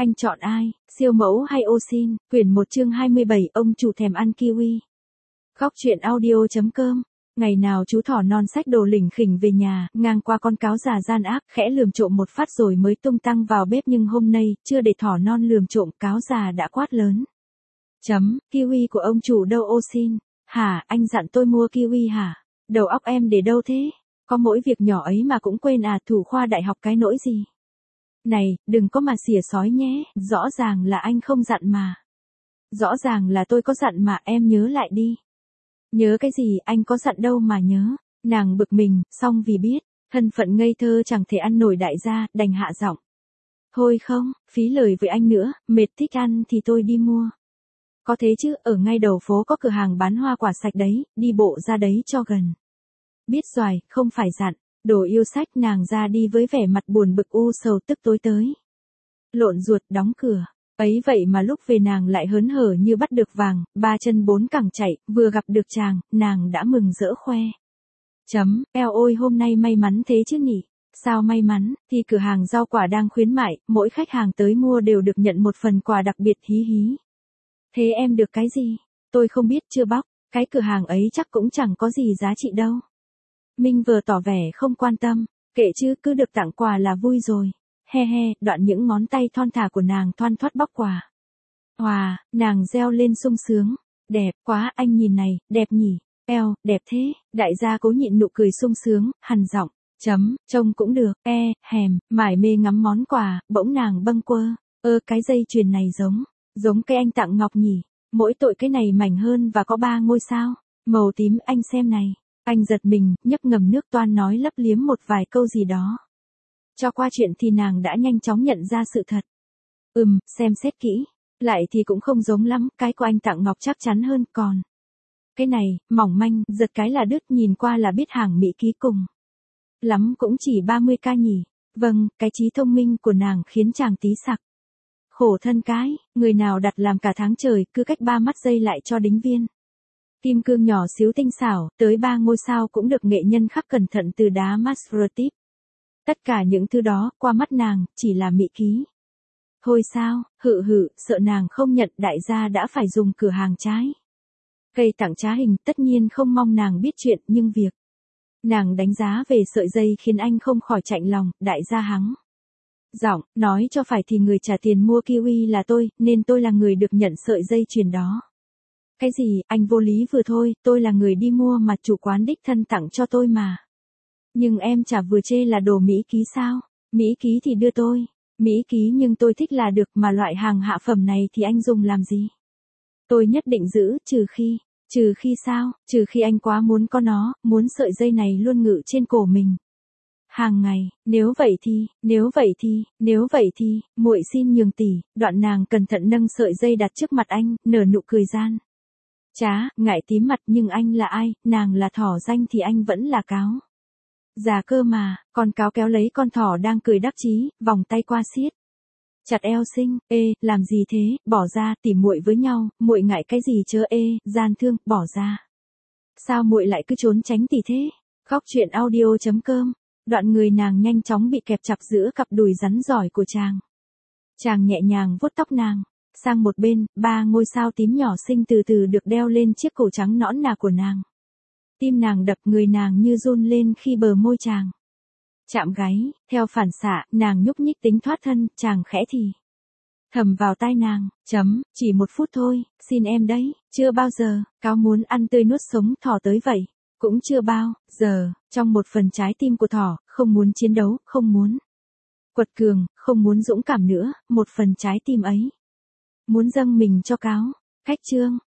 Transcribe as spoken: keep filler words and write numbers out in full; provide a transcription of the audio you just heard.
Anh chọn ai, siêu mẫu hay ô sin? Quyển một chương hai mươi bảy, ông chủ thèm ăn kiwi. Góc truyện audio chấm com. Ngày nào chú thỏ non xách đồ lỉnh khỉnh về nhà, ngang qua con cáo già gian ác, khẽ lườm trộm một phát rồi mới tung tăng vào bếp, nhưng hôm nay, chưa để thỏ non lườm trộm, cáo già đã quát lớn. Chấm, kiwi của ông chủ đâu ô sin? Hả, anh dặn tôi mua kiwi hả? Đầu óc em để đâu thế? Có mỗi việc nhỏ ấy mà cũng quên à, thủ khoa đại học cái nỗi gì? Này, đừng có mà xỉa sói nhé, rõ ràng là anh không dặn mà. Rõ ràng là tôi có dặn mà, em nhớ lại đi. Nhớ cái gì, anh có dặn đâu mà nhớ. Nàng bực mình, xong vì biết, thân phận ngây thơ chẳng thể ăn nổi đại gia, đành hạ giọng. Thôi không, phí lời với anh nữa, mệt thích ăn thì tôi đi mua. Có thế chứ, ở ngay đầu phố có cửa hàng bán hoa quả sạch đấy, đi bộ ra đấy cho gần. Biết rồi, không phải dặn. Đồ yêu sách, nàng ra đi với vẻ mặt buồn bực u sầu, tức tối tới. Lộn ruột đóng cửa. Ấy vậy mà lúc về nàng lại hớn hở như bắt được vàng, ba chân bốn cẳng chạy, vừa gặp được chàng, nàng đã mừng rỡ khoe. Chấm, eo ôi hôm nay may mắn thế chứ nhỉ? Sao may mắn, thì cửa hàng rau quả đang khuyến mại, mỗi khách hàng tới mua đều được nhận một phần quà đặc biệt, hí hí. Thế em được cái gì? Tôi không biết, chưa bóc, cái cửa hàng ấy chắc cũng chẳng có gì giá trị đâu. Minh vừa tỏ vẻ không quan tâm, kệ chứ, cứ được tặng quà là vui rồi. He he, đoạn những ngón tay thon thả của nàng thoăn thoắt bóc quà. Hòa, nàng reo lên sung sướng. Đẹp quá, anh nhìn này, đẹp nhỉ, eo, đẹp thế. Đại gia cố nhịn nụ cười sung sướng, hằn giọng. Chấm, trông cũng được, e, hèm, mải mê ngắm món quà, bỗng nàng bâng quơ. Ơ, cái dây chuyền này giống, giống cái anh tặng Ngọc nhỉ. Mỗi tội cái này mảnh hơn và có ba ngôi sao. Màu tím, anh xem này. Anh giật mình, nhấp ngầm nước toan nói lấp liếm một vài câu gì đó. Cho qua chuyện thì nàng đã nhanh chóng nhận ra sự thật. Ừm, xem xét kỹ. Lại thì cũng không giống lắm, cái của anh tặng Ngọc chắc chắn hơn, còn. Cái này, mỏng manh, giật cái là đứt, nhìn qua là biết hàng Mỹ ký cùng. Lắm cũng chỉ ba mươi k nhỉ. Vâng, cái trí thông minh của nàng khiến chàng tí sặc. Khổ thân cái, người nào đặt làm cả tháng trời, cứ cách ba mắt giây lại cho đính viên. Kim cương nhỏ xíu tinh xảo, tới ba ngôi sao cũng được nghệ nhân khắc cẩn thận từ đá Maserati. Tất cả những thứ đó, qua mắt nàng, chỉ là mỹ ký. Thôi sao, hự hự, sợ nàng không nhận, đại gia đã phải dùng cửa hàng trái. Cây tặng trá hình, tất nhiên không mong nàng biết chuyện, nhưng việc nàng đánh giá về sợi dây khiến anh không khỏi chạnh lòng, đại gia hắng. Giọng, nói cho phải thì người trả tiền mua kiwi là tôi, nên tôi là người được nhận sợi dây chuyền đó. Cái gì, anh vô lý vừa thôi, tôi là người đi mua mà chủ quán đích thân tặng cho tôi mà. Nhưng em chả vừa chê là đồ Mỹ ký sao? Mỹ ký thì đưa tôi. Mỹ ký nhưng tôi thích là được, mà loại hàng hạ phẩm này thì anh dùng làm gì? Tôi nhất định giữ, trừ khi, trừ khi sao, trừ khi anh quá muốn có nó, muốn sợi dây này luôn ngự trên cổ mình. Hàng ngày, nếu vậy thì, nếu vậy thì, nếu vậy thì, muội xin nhường tỷ, đoạn nàng cẩn thận nâng sợi dây đặt trước mặt anh, nở nụ cười gian. Chá, ngại tím mặt, nhưng anh là ai, nàng là thỏ danh thì anh vẫn là cáo. Già cơ mà, con cáo kéo lấy con thỏ đang cười đắc chí, vòng tay qua siết chặt eo xinh. Ê, làm gì thế, bỏ ra, tỉ muội với nhau, muội ngại cái gì chớ, ê, gian thương, bỏ ra. Sao muội lại cứ trốn tránh tỷ thế? Góc truyện audio chấm com. Đoạn người nàng nhanh chóng bị kẹp chặt giữa cặp đùi rắn giỏi của chàng. Chàng nhẹ nhàng vuốt tóc nàng. Sang một bên, ba ngôi sao tím nhỏ xinh từ từ được đeo lên chiếc cổ trắng nõn nà của nàng. Tim nàng đập, người nàng như run lên khi bờ môi chàng chạm gáy, theo phản xạ, nàng nhúc nhích tính thoát thân, chàng khẽ thì thầm vào tai nàng. Chấm, chỉ một phút thôi, xin em đấy, chưa bao giờ, cáo muốn ăn tươi nuốt sống thỏ tới vậy, cũng chưa bao giờ, trong một phần trái tim của thỏ, không muốn chiến đấu, không muốn quật cường, không muốn dũng cảm nữa, một phần trái tim ấy muốn dâng mình cho cáo. Khách trương,